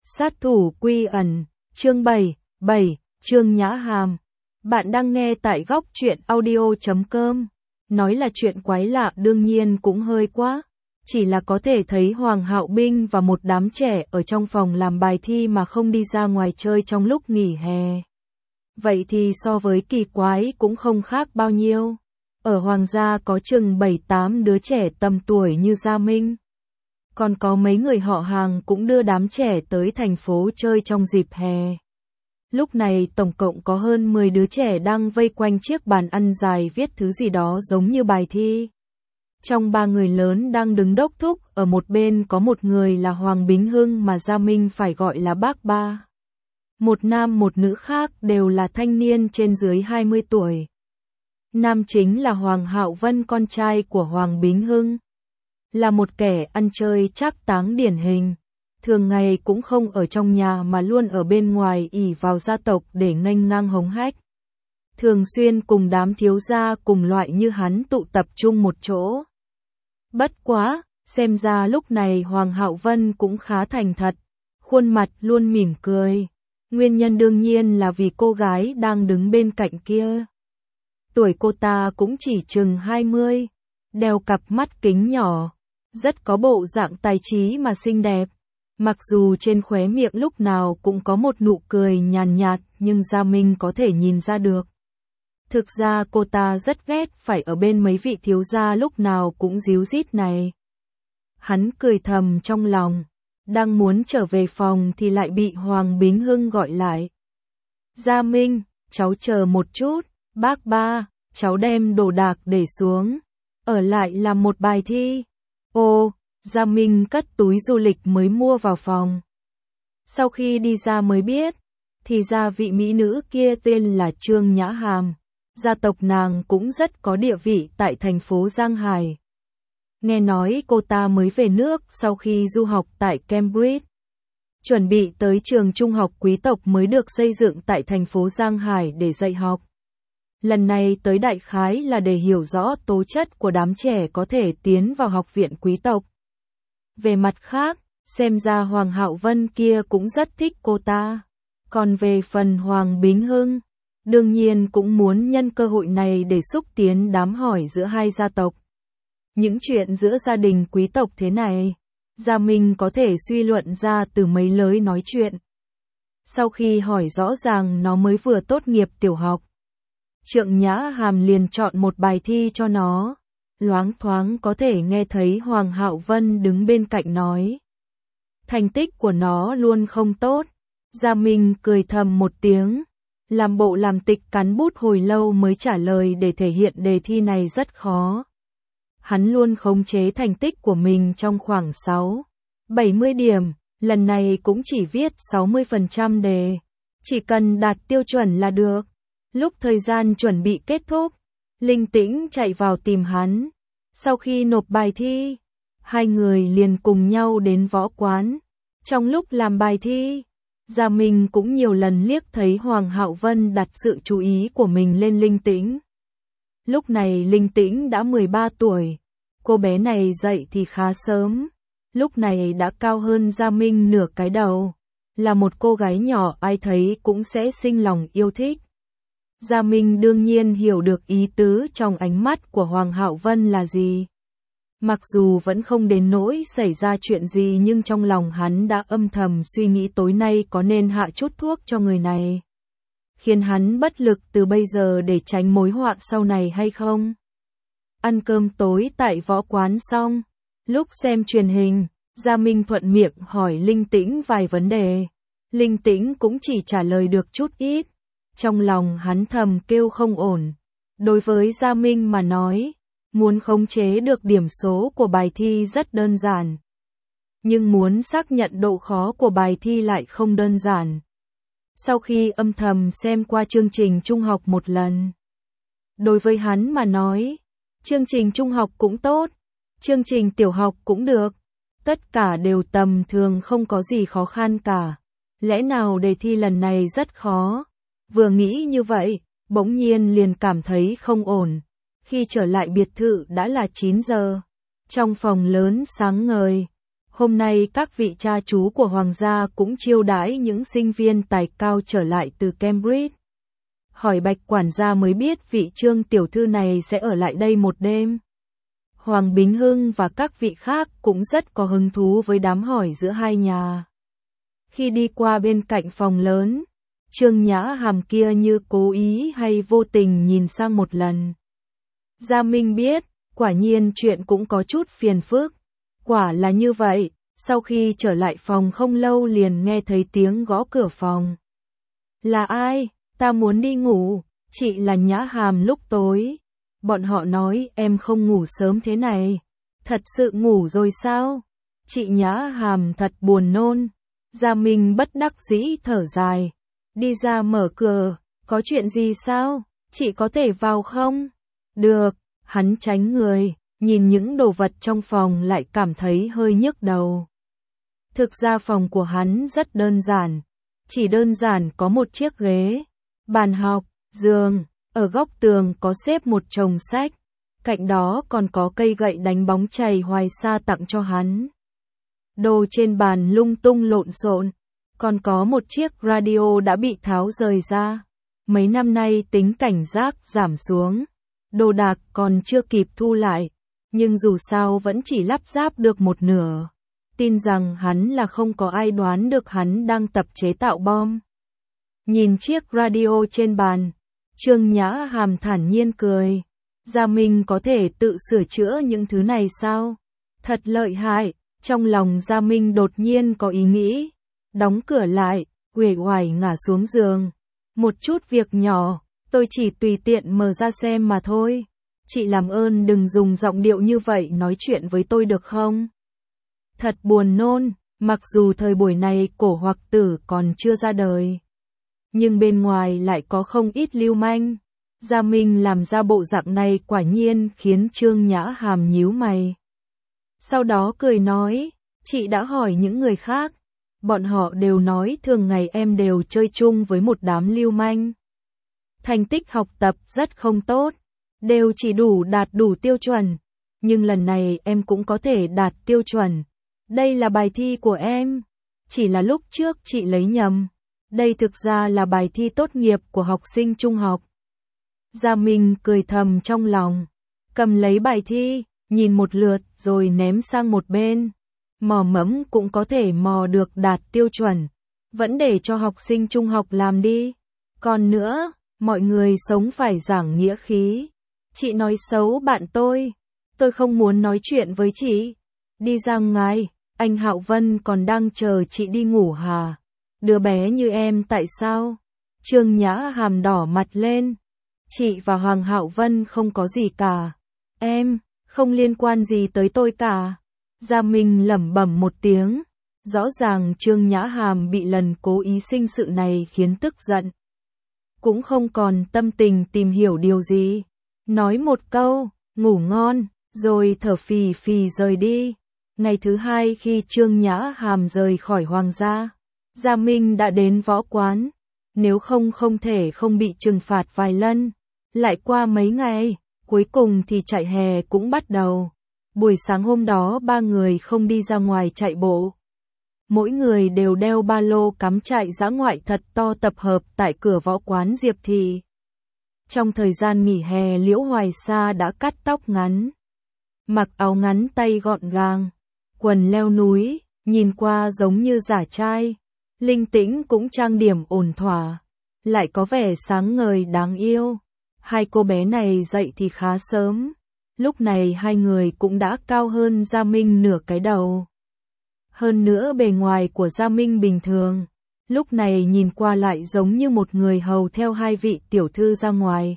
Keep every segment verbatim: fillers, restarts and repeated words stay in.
Sát thủ quy ẩn, chương bảy, bảy, Trương Nhã Hàm. Bạn đang nghe tại góc truyện audio chấm com. Nói là chuyện quái lạ đương nhiên cũng hơi quá. Chỉ là có thể thấy Hoàng Hạo Binh và một đám trẻ ở trong phòng làm bài thi mà không đi ra ngoài chơi trong lúc nghỉ hè. Vậy thì so với kỳ quái cũng không khác bao nhiêu. Ở Hoàng gia có chừng bảy tám đứa trẻ tầm tuổi như Gia Minh. Còn có mấy người họ hàng cũng đưa đám trẻ tới thành phố chơi trong dịp hè. Lúc này tổng cộng có hơn mười đứa trẻ đang vây quanh chiếc bàn ăn dài viết thứ gì đó giống như bài thi. Trong ba người lớn đang đứng đốc thúc, ở một bên có một người là Hoàng Bính Hưng mà Gia Minh phải gọi là bác ba. Một nam một nữ khác đều là thanh niên trên dưới hai mươi tuổi. Nam chính là Hoàng Hạo Vân, con trai của Hoàng Bính Hưng. Là một kẻ ăn chơi trác táng điển hình, thường ngày cũng không ở trong nhà mà luôn ở bên ngoài ỷ vào gia tộc để nghênh ngang hống hách. Thường xuyên cùng đám thiếu gia cùng loại như hắn tụ tập trung một chỗ. Bất quá, xem ra lúc này Hoàng Hạo Vân cũng khá thành thật, khuôn mặt luôn mỉm cười. Nguyên nhân đương nhiên là vì cô gái đang đứng bên cạnh kia. Tuổi cô ta cũng chỉ chừng hai mươi, đeo cặp mắt kính nhỏ. Rất có bộ dạng tài trí mà xinh đẹp. Mặc dù trên khóe miệng lúc nào cũng có một nụ cười nhàn nhạt, nhưng Gia Minh có thể nhìn ra được. Thực ra cô ta rất ghét phải ở bên mấy vị thiếu gia lúc nào cũng díu dít này. Hắn cười thầm trong lòng, đang muốn trở về phòng thì lại bị Hoàng Bính Hưng gọi lại. Gia Minh, cháu chờ một chút, bác ba, cháu đem đồ đạc để xuống, ở lại làm một bài thi. Ô, Gia Minh cất túi du lịch mới mua vào phòng. Sau khi đi ra mới biết, thì ra vị mỹ nữ kia tên là Trương Nhã Hàm. Gia tộc nàng cũng rất có địa vị tại thành phố Giang Hải. Nghe nói cô ta mới về nước sau khi du học tại Cambridge. Chuẩn bị tới trường trung học quý tộc mới được xây dựng tại thành phố Giang Hải để dạy học. Lần này tới đại khái là để hiểu rõ tố chất của đám trẻ có thể tiến vào học viện quý tộc. Về mặt khác, xem ra Hoàng Hạo Vân kia cũng rất thích cô ta. Còn về phần Hoàng Bính Hưng, đương nhiên cũng muốn nhân cơ hội này để xúc tiến đám hỏi giữa hai gia tộc. Những chuyện giữa gia đình quý tộc thế này, Gia Minh có thể suy luận ra từ mấy lời nói chuyện. Sau khi hỏi rõ ràng nó mới vừa tốt nghiệp tiểu học, Trương Nhã Hàm liền chọn một bài thi cho nó. Loáng thoáng có thể nghe thấy Hoàng Hạo Vân đứng bên cạnh nói. Thành tích của nó luôn không tốt. Gia Minh cười thầm một tiếng, làm bộ làm tịch cắn bút hồi lâu mới trả lời để thể hiện đề thi này rất khó. Hắn luôn khống chế thành tích của mình trong khoảng sáu, bảy mươi điểm, lần này cũng chỉ viết sáu mươi phần trăm đề. Chỉ cần đạt tiêu chuẩn là được. Lúc thời gian chuẩn bị kết thúc, Linh Tĩnh chạy vào tìm hắn. Sau khi nộp bài thi, hai người liền cùng nhau đến võ quán. Trong lúc làm bài thi, Gia Minh cũng nhiều lần liếc thấy Hoàng Hạo Vân đặt sự chú ý của mình lên Linh Tĩnh. Lúc này Linh Tĩnh đã mười ba tuổi, cô bé này dậy thì khá sớm, lúc này đã cao hơn Gia Minh nửa cái đầu, là một cô gái nhỏ ai thấy cũng sẽ sinh lòng yêu thích. Gia Minh đương nhiên hiểu được ý tứ trong ánh mắt của Hoàng Hạo Vân là gì. Mặc dù vẫn không đến nỗi xảy ra chuyện gì nhưng trong lòng hắn đã âm thầm suy nghĩ tối nay có nên hạ chút thuốc cho người này, khiến hắn bất lực từ bây giờ để tránh mối họa sau này hay không. Ăn cơm tối tại võ quán xong, lúc xem truyền hình, Gia Minh thuận miệng hỏi Linh Tĩnh vài vấn đề. Linh Tĩnh cũng chỉ trả lời được chút ít. Trong lòng hắn thầm kêu không ổn. Đối với Gia Minh mà nói, muốn khống chế được điểm số của bài thi rất đơn giản. Nhưng muốn xác nhận độ khó của bài thi lại không đơn giản. Sau khi âm thầm xem qua chương trình trung học một lần, đối với hắn mà nói, chương trình trung học cũng tốt, chương trình tiểu học cũng được. Tất cả đều tầm thường, không có gì khó khăn cả. Lẽ nào đề thi lần này rất khó? Vừa nghĩ như vậy, bỗng nhiên liền cảm thấy không ổn. Khi trở lại biệt thự đã là chín giờ. Trong phòng lớn sáng ngời, Hôm nay các vị cha chú của Hoàng gia cũng chiêu đãi những sinh viên tài cao trở lại từ Cambridge. Hỏi Bạch quản gia mới biết vị Trương tiểu thư này sẽ ở lại đây một đêm. Hoàng Bính Hưng và các vị khác cũng rất có hứng thú với đám hỏi giữa hai nhà. Khi đi qua bên cạnh phòng lớn, Trương Nhã Hàm kia như cố ý hay vô tình nhìn sang một lần. Gia Minh biết, quả nhiên chuyện cũng có chút phiền phức. Quả là như vậy, sau khi trở lại phòng không lâu liền nghe thấy tiếng gõ cửa phòng. Là ai? Ta muốn đi ngủ, chị là Nhã Hàm lúc tối. Bọn họ nói em không ngủ sớm thế này. Thật sự ngủ rồi sao? Chị Nhã Hàm thật buồn nôn. Gia Minh bất đắc dĩ thở dài. Đi ra mở cửa, có chuyện gì sao? Chị có thể vào không? Được, hắn tránh người, nhìn những đồ vật trong phòng lại cảm thấy hơi nhức đầu. Thực ra phòng của hắn rất đơn giản, chỉ đơn giản có một chiếc ghế, bàn học, giường, ở góc tường có xếp một chồng sách, cạnh đó còn có cây gậy đánh bóng chày Hoài Sa tặng cho hắn. Đồ trên bàn lung tung lộn xộn, còn có một chiếc radio đã bị tháo rời ra. Mấy năm nay tính cảnh giác giảm xuống, đồ đạc còn chưa kịp thu lại, nhưng dù sao vẫn chỉ lắp ráp được một nửa. Tin rằng hắn là không có ai đoán được hắn đang tập chế tạo bom. Nhìn chiếc radio trên bàn, Trương Nhã Hàm thản nhiên cười. Gia Minh có thể tự sửa chữa những thứ này sao? Thật lợi hại. Trong lòng Gia Minh đột nhiên có ý nghĩ. Đóng cửa lại, uể oải ngả xuống giường. Một chút việc nhỏ, tôi chỉ tùy tiện mở ra xem mà thôi. Chị làm ơn đừng dùng giọng điệu như vậy nói chuyện với tôi được không? Thật buồn nôn, mặc dù thời buổi này cổ hoặc tử còn chưa ra đời. Nhưng bên ngoài lại có không ít lưu manh. Gia Minh làm ra bộ dạng này quả nhiên khiến Trương Nhã Hàm nhíu mày. Sau đó cười nói, chị đã hỏi những người khác. Bọn họ đều nói thường ngày em đều chơi chung với một đám lưu manh. Thành tích học tập rất không tốt, đều chỉ đủ đạt đủ tiêu chuẩn. Nhưng lần này em cũng có thể đạt tiêu chuẩn. Đây là bài thi của em. Chỉ là lúc trước chị lấy nhầm. Đây thực ra là bài thi tốt nghiệp của học sinh trung học. Gia Minh cười thầm trong lòng. Cầm lấy bài thi, nhìn một lượt rồi ném sang một bên. Mò mẫm cũng có thể mò được đạt tiêu chuẩn. Vẫn để cho học sinh trung học làm đi. Còn nữa, mọi người sống phải giảng nghĩa khí. Chị nói xấu bạn tôi. Tôi không muốn nói chuyện với chị. Đi ra ngoài, anh Hạo Vân còn đang chờ chị đi ngủ hả? Đứa bé như em tại sao? Trương Nhã Hàm đỏ mặt lên. Chị và Hoàng Hạo Vân không có gì cả. Em, không liên quan gì tới tôi cả. Gia Minh lẩm bẩm một tiếng. Rõ ràng Trương Nhã Hàm bị lần cố ý sinh sự này khiến tức giận. Cũng không còn tâm tình tìm hiểu điều gì. Nói một câu, ngủ ngon, rồi thở phì phì rời đi. Ngày thứ hai khi Trương Nhã Hàm rời khỏi Hoàng gia, Gia Minh đã đến võ quán. Nếu không không thể không bị trừng phạt vài lần. Lại qua mấy ngày, cuối cùng thì chạy hè cũng bắt đầu. Buổi sáng hôm đó ba người không đi ra ngoài chạy bộ. Mỗi người đều đeo ba lô cắm trại dã ngoại thật to tập hợp tại cửa võ quán Diệp Thị. Trong thời gian nghỉ hè Liễu Hoài Sa đã cắt tóc ngắn. Mặc áo ngắn tay gọn gàng, quần leo núi, nhìn qua giống như giả trai. Linh Tĩnh cũng trang điểm ổn thỏa, lại có vẻ sáng ngời đáng yêu. Hai cô bé này dậy thì khá sớm. Lúc này hai người cũng đã cao hơn Gia Minh nửa cái đầu. Hơn nữa bề ngoài của Gia Minh bình thường. Lúc này nhìn qua lại giống như một người hầu theo hai vị tiểu thư ra ngoài.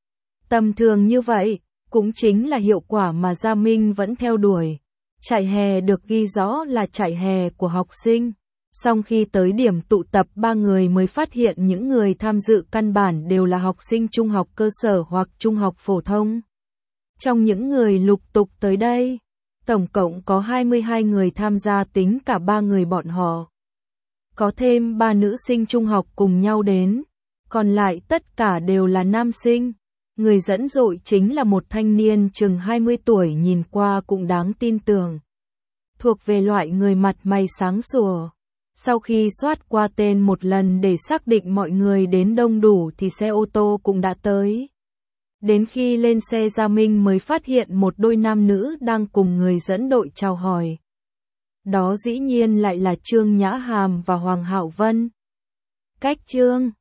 Tầm thường như vậy, cũng chính là hiệu quả mà Gia Minh vẫn theo đuổi. Trại hè được ghi rõ là trại hè của học sinh. Song khi tới điểm tụ tập ba người mới phát hiện những người tham dự căn bản đều là học sinh trung học cơ sở hoặc trung học phổ thông. Trong những người lục tục tới đây, tổng cộng có hai mươi hai người tham gia tính cả ba người bọn họ. Có thêm ba nữ sinh trung học cùng nhau đến, còn lại tất cả đều là nam sinh. Người dẫn dội chính là một thanh niên chừng hai mươi tuổi nhìn qua cũng đáng tin tưởng. thuộc về loại người mặt mày sáng sủa. Sau khi soát qua tên một lần để xác định mọi người đến đông đủ thì xe ô tô cũng đã tới. Đến khi lên xe Gia Minh mới phát hiện một đôi nam nữ đang cùng người dẫn đội chào hỏi. Đó dĩ nhiên lại là Trương Nhã Hàm và Hoàng Hạo Vân. Cách Trương